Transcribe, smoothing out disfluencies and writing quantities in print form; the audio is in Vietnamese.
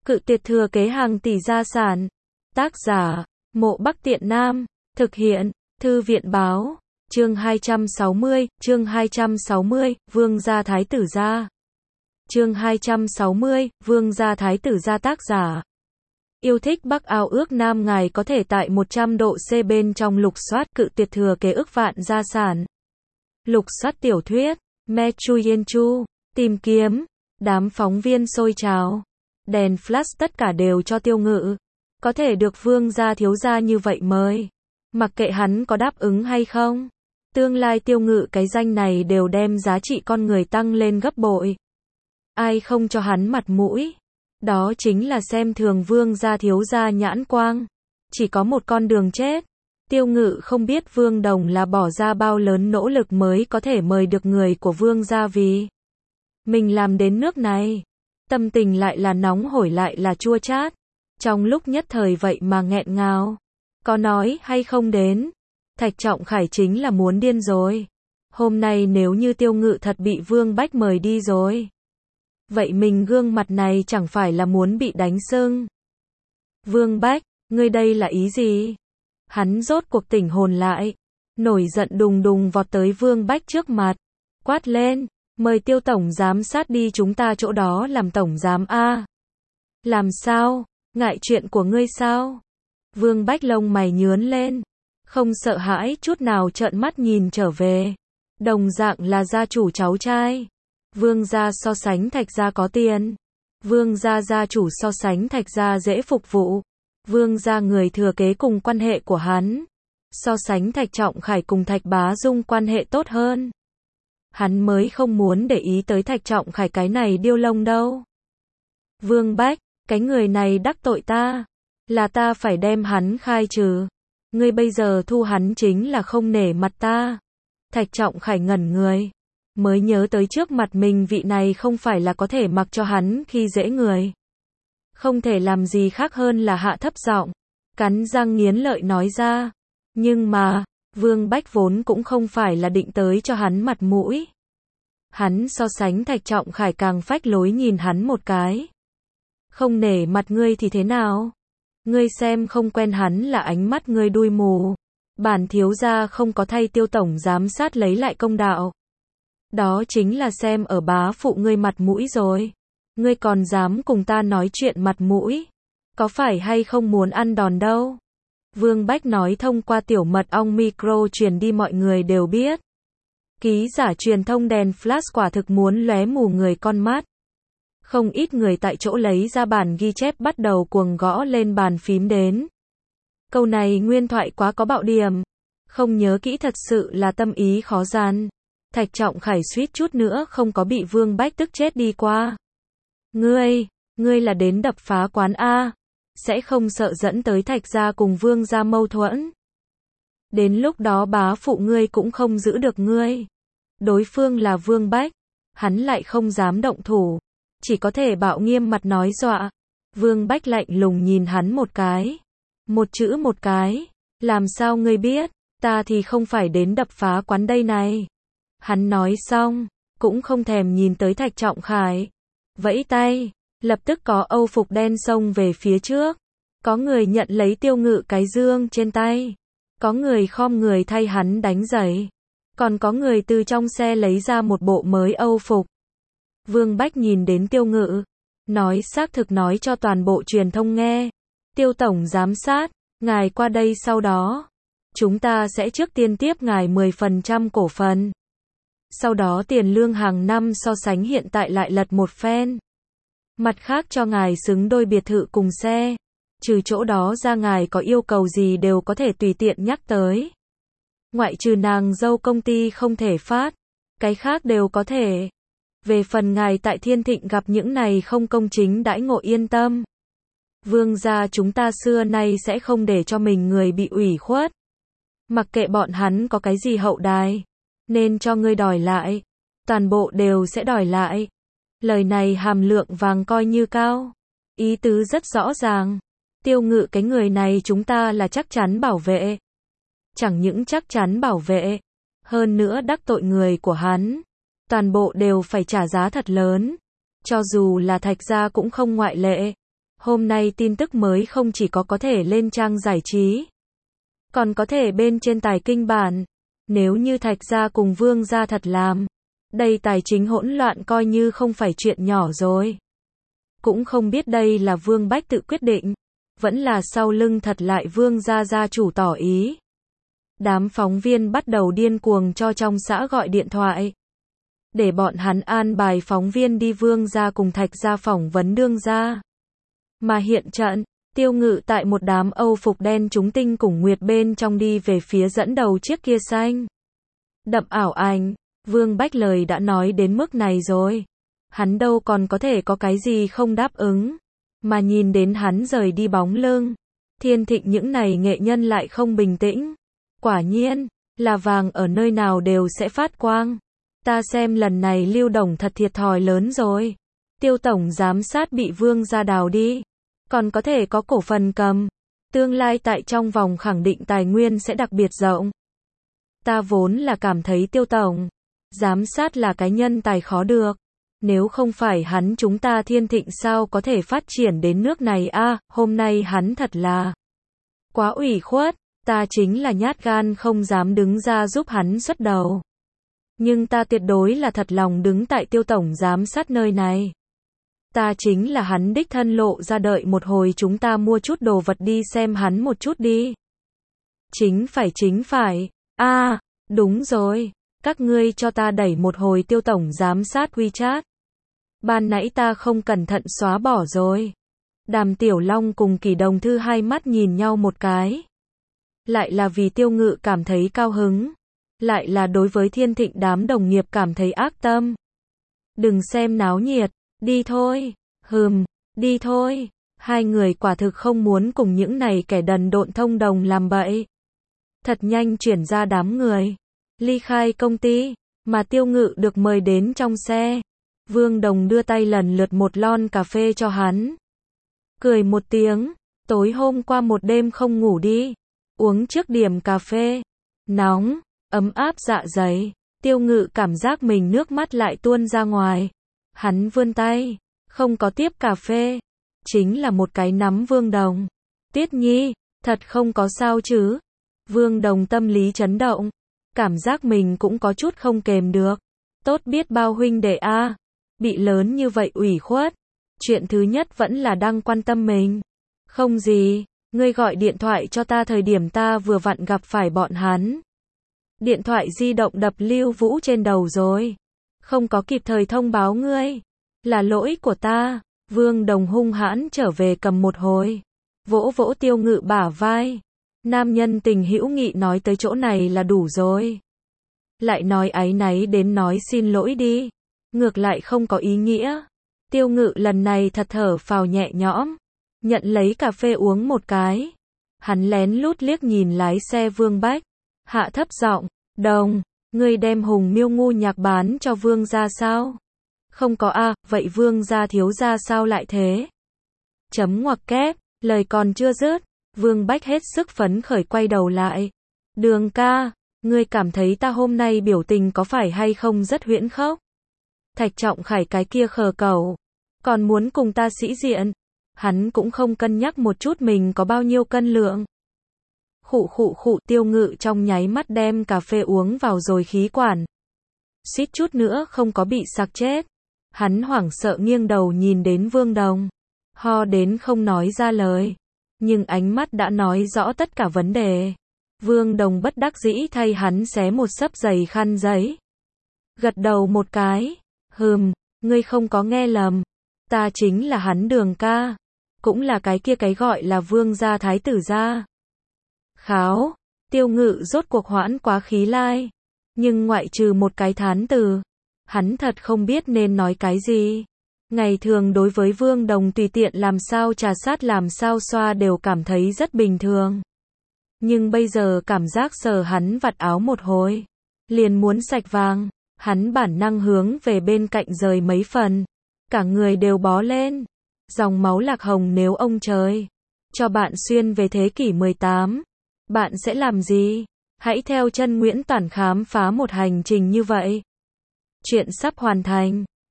Cự tuyệt thừa kế hàng tỷ gia sản. Tác giả, Mộ Bắc Tiện Nam. Thực hiện, Thư viện báo. Chương 260, Vương gia thái tử gia. Chương 260, Vương gia thái tử gia. Tác giả. Yêu thích Bắc ao ước Nam. Ngài có thể tại 100 độ C bên trong lục soát cự tuyệt thừa kế ức vạn gia sản. Lục soát tiểu thuyết, Me Chu Yen Chu, tìm kiếm, đám phóng viên sôi trào. Đèn flash tất cả đều cho Tiêu Ngự. Có thể được vương gia thiếu gia như vậy mới. Mặc kệ hắn có đáp ứng hay không. Tương lai Tiêu Ngự cái danh này đều đem giá trị con người tăng lên gấp bội. Ai không cho hắn mặt mũi. Đó chính là xem thường vương gia thiếu gia nhãn quang. Chỉ có một con đường chết. Tiêu Ngự không biết Vương Đồng là bỏ ra bao lớn nỗ lực mới có thể mời được người của vương gia vì mình làm đến nước này. Tâm tình lại là nóng hổi lại là chua chát. Trong lúc nhất thời vậy mà nghẹn ngào. Có nói hay không đến. Thạch Trọng Khải chính là muốn điên rồi. Hôm nay nếu như Tiêu Ngự thật bị Vương Bách mời đi rồi. Vậy mình gương mặt này chẳng phải là muốn bị đánh sưng. Vương Bách, ngươi đây là ý gì? Hắn rốt cuộc tỉnh hồn lại. Nổi giận đùng đùng vọt tới Vương Bách trước mặt. Quát lên, mời Tiêu tổng giám sát đi chúng ta chỗ đó làm tổng giám a. Làm sao? Ngại chuyện của ngươi sao? Vương Bách lông mày nhướn lên. Không sợ hãi chút nào trợn mắt nhìn trở về. Đồng dạng là gia chủ cháu trai. Vương gia so sánh Thạch gia có tiền. Vương gia gia chủ so sánh Thạch gia dễ phục vụ. Vương gia người thừa kế cùng quan hệ của hắn. So sánh Thạch Trọng Khải cùng Thạch Bá Dung quan hệ tốt hơn. Hắn mới không muốn để ý tới Thạch Trọng Khải cái này điêu lông đâu. Vương Bách, cái người này đắc tội ta. Là ta phải đem hắn khai trừ. Ngươi bây giờ thu hắn chính là không nể mặt ta. Thạch Trọng Khải ngẩn người. Mới nhớ tới trước mặt mình vị này không phải là có thể mặc cho hắn khi dễ người. Không thể làm gì khác hơn là hạ thấp giọng. Cắn răng nghiến lợi nói ra. Nhưng mà, Vương Bách vốn cũng không phải là định tới cho hắn mặt mũi. Hắn so sánh Thạch Trọng Khải càng phách lối nhìn hắn một cái. Không nể mặt ngươi thì thế nào? Ngươi xem không quen hắn là ánh mắt ngươi đuôi mù. Bản thiếu gia không có thay Tiêu tổng giám sát lấy lại công đạo. Đó chính là xem ở bá phụ ngươi mặt mũi rồi. Ngươi còn dám cùng ta nói chuyện mặt mũi. Có phải hay không muốn ăn đòn đâu? Vương Bách nói thông qua tiểu mật ong micro truyền đi mọi người đều biết. Ký giả truyền thông đèn flash quả thực muốn lóe mù người con mắt. Không ít người tại chỗ lấy ra bản ghi chép bắt đầu cuồng gõ lên bàn phím đến. Câu này nguyên thoại quá có bạo điểm. Không nhớ kỹ thật sự là tâm ý khó gian. Thạch Trọng Khải suýt chút nữa không có bị Vương Bách tức chết đi qua. Ngươi là đến đập phá quán A. Sẽ không sợ dẫn tới Thạch gia cùng Vương gia mâu thuẫn. Đến lúc đó bá phụ ngươi cũng không giữ được ngươi. Đối phương là Vương Bách. Hắn lại không dám động thủ. Chỉ có thể bạo nghiêm mặt nói dọa. Vương Bách lạnh lùng nhìn hắn một cái. Một chữ một cái. Làm sao ngươi biết? Ta thì không phải đến đập phá quán đây này. Hắn nói xong. Cũng không thèm nhìn tới Thạch Trọng Khải. Vẫy tay. Lập tức có âu phục đen xông về phía trước. Có người nhận lấy Tiêu Ngự cái dương trên tay. Có người khom người thay hắn đánh giày. Còn có người từ trong xe lấy ra một bộ mới âu phục. Vương Bách nhìn đến Tiêu Ngự. Nói xác thực nói cho toàn bộ truyền thông nghe. Tiêu tổng giám sát. Ngài qua đây sau đó. Chúng ta sẽ trước tiên tiếp ngài 10% cổ phần. Sau đó tiền lương hàng năm so sánh hiện tại lại lật một phen. Mặt khác cho ngài xứng đôi biệt thự cùng xe. Trừ chỗ đó ra ngài có yêu cầu gì đều có thể tùy tiện nhắc tới. Ngoại trừ nàng dâu công ty không thể phát. Cái khác đều có thể. Về phần ngài tại Thiên Thịnh gặp những này không công chính đãi ngộ yên tâm. Vương gia chúng ta xưa nay sẽ không để cho mình người bị ủy khuất. Mặc kệ bọn hắn có cái gì hậu đài. Nên cho ngươi đòi lại. Toàn bộ đều sẽ đòi lại. Lời này hàm lượng vàng coi như cao. Ý tứ rất rõ ràng. Tiêu Ngự cái người này chúng ta là chắc chắn bảo vệ. Chẳng những chắc chắn bảo vệ. Hơn nữa đắc tội người của hắn. Toàn bộ đều phải trả giá thật lớn. Cho dù là Thạch gia cũng không ngoại lệ. Hôm nay tin tức mới không chỉ có thể lên trang giải trí, còn có thể bên trên tài kinh bản. Nếu như Thạch gia cùng Vương gia thật làm, đây tài chính hỗn loạn coi như không phải chuyện nhỏ rồi. Cũng không biết đây là Vương Bách tự quyết định, vẫn là sau lưng thật lại Vương gia gia chủ tỏ ý. Đám phóng viên bắt đầu điên cuồng cho trong xã gọi điện thoại, để bọn hắn an bài phóng viên đi Vương gia cùng Thạch gia phỏng vấn đương gia. Mà hiện trận, Tiêu Ngự tại một đám Âu phục đen trúng tinh cùng nguyệt bên trong đi về phía dẫn đầu chiếc kia xanh đậm ảo ảnh. Vương Bách lời đã nói đến mức này rồi, hắn đâu còn có thể có cái gì không đáp ứng. Mà nhìn đến hắn rời đi bóng lưng, Thiên Thịnh những này nghệ nhân lại không bình tĩnh. Quả nhiên, là vàng ở nơi nào đều sẽ phát quang. Ta xem lần này Lưu Đồng thật thiệt thòi lớn rồi. Tiêu tổng giám sát bị Vương gia đào đi, còn có thể có cổ phần cầm. Tương lai tại trong vòng khẳng định tài nguyên sẽ đặc biệt rộng. Ta vốn là cảm thấy Tiêu tổng giám sát là cái nhân tài khó được. Nếu không phải hắn chúng ta Thiên Thịnh sao có thể phát triển đến nước này a? Hôm nay hắn thật là quá ủy khuất. Ta chính là nhát gan không dám đứng ra giúp hắn xuất đầu. Nhưng ta tuyệt đối là thật lòng đứng tại Tiêu tổng giám sát nơi này. Ta chính là hắn đích thân lộ ra, đợi một hồi chúng ta mua chút đồ vật đi xem hắn một chút đi. Chính phải. Đúng rồi. Các ngươi cho ta đẩy một hồi Tiêu tổng giám sát WeChat. Ban nãy ta không cẩn thận xóa bỏ rồi. Đàm Tiểu Long cùng Kỷ Đồng Thư hai mắt nhìn nhau một cái. Lại là vì Tiêu Ngự cảm thấy cao hứng, lại là đối với Thiên Thịnh đám đồng nghiệp cảm thấy ác tâm. Đừng xem náo nhiệt, đi thôi. Đi thôi. Hai người quả thực không muốn cùng những này kẻ đần độn thông đồng làm bậy. Thật nhanh chuyển ra đám người, ly khai công ty, mà Tiêu Ngự được mời đến trong xe. Vương Đồng đưa tay lần lượt một lon cà phê cho hắn. Cười một tiếng, tối hôm qua một đêm không ngủ đi. Uống trước điểm cà phê, nóng, ấm áp dạ dày. Tiêu Ngự cảm giác mình nước mắt lại tuôn ra ngoài. Hắn vươn tay, không có tiếp cà phê, chính là một cái nắm Vương Đồng. Tiết Nhi, thật không có sao chứ? Vương Đồng tâm lý chấn động, cảm giác mình cũng có chút không kềm được. Tốt biết bao huynh đệ a, bị lớn như vậy ủy khuất. Chuyện thứ nhất vẫn là đang quan tâm mình. Không gì. Ngươi gọi điện thoại cho ta thời điểm ta vừa vặn gặp phải bọn hắn. Điện thoại di động đập Lưu Vũ trên đầu rồi. Không có kịp thời thông báo ngươi. Là lỗi của ta. Vương Đồng hung hãn trở về cầm một hồi. Vỗ vỗ Tiêu Ngự bả vai. Nam nhân tình hữu nghị nói tới chỗ này là đủ rồi. Lại nói áy náy đến nói xin lỗi đi. Ngược lại không có ý nghĩa. Tiêu Ngự lần này thật thở phào nhẹ nhõm. Nhận lấy cà phê uống một cái. Hắn lén lút liếc nhìn lái xe Vương Bách. Hạ thấp giọng, Đồng, ngươi đem Hùng Miêu ngu nhạc bán cho Vương gia sao? Không có a, vậy Vương gia thiếu gia sao lại thế? Chấm ngoặc kép, lời còn chưa dứt. Vương Bách hết sức phấn khởi quay đầu lại. Đường ca, ngươi cảm thấy ta hôm nay biểu tình có phải hay không rất huyễn khốc? Thạch Trọng Khải cái kia khờ cẩu, còn muốn cùng ta sĩ diện. Hắn cũng không cân nhắc một chút mình có bao nhiêu cân lượng. Khụ, Tiêu Ngự trong nháy mắt đem cà phê uống vào rồi khí quản. Suýt chút nữa không có bị sặc chết. Hắn hoảng sợ nghiêng đầu nhìn đến Vương Đồng. Ho đến không nói ra lời. Nhưng ánh mắt đã nói rõ tất cả vấn đề. Vương Đồng bất đắc dĩ thay hắn xé một xấp dày khăn giấy. Gật đầu một cái. Ngươi không có nghe lầm. Ta chính là hắn Đường ca. Cũng là cái kia cái gọi là Vương gia thái tử gia. Kháo. Tiêu Ngự rốt cuộc hoãn quá khí lai. Nhưng ngoại trừ một cái thán từ, hắn thật không biết nên nói cái gì. Ngày thường đối với Vương Đồng tùy tiện làm sao trà sát làm sao xoa đều cảm thấy rất bình thường. Nhưng bây giờ cảm giác sờ hắn vặt áo một hồi, liền muốn sạch vàng. Hắn bản năng hướng về bên cạnh rời mấy phần. Cả người đều bó lên. Dòng máu lạc hồng, nếu ông trời cho bạn xuyên về thế kỷ 18, bạn sẽ làm gì? Hãy theo chân Nguyễn Toản khám phá một hành trình như vậy. Chuyện sắp hoàn thành.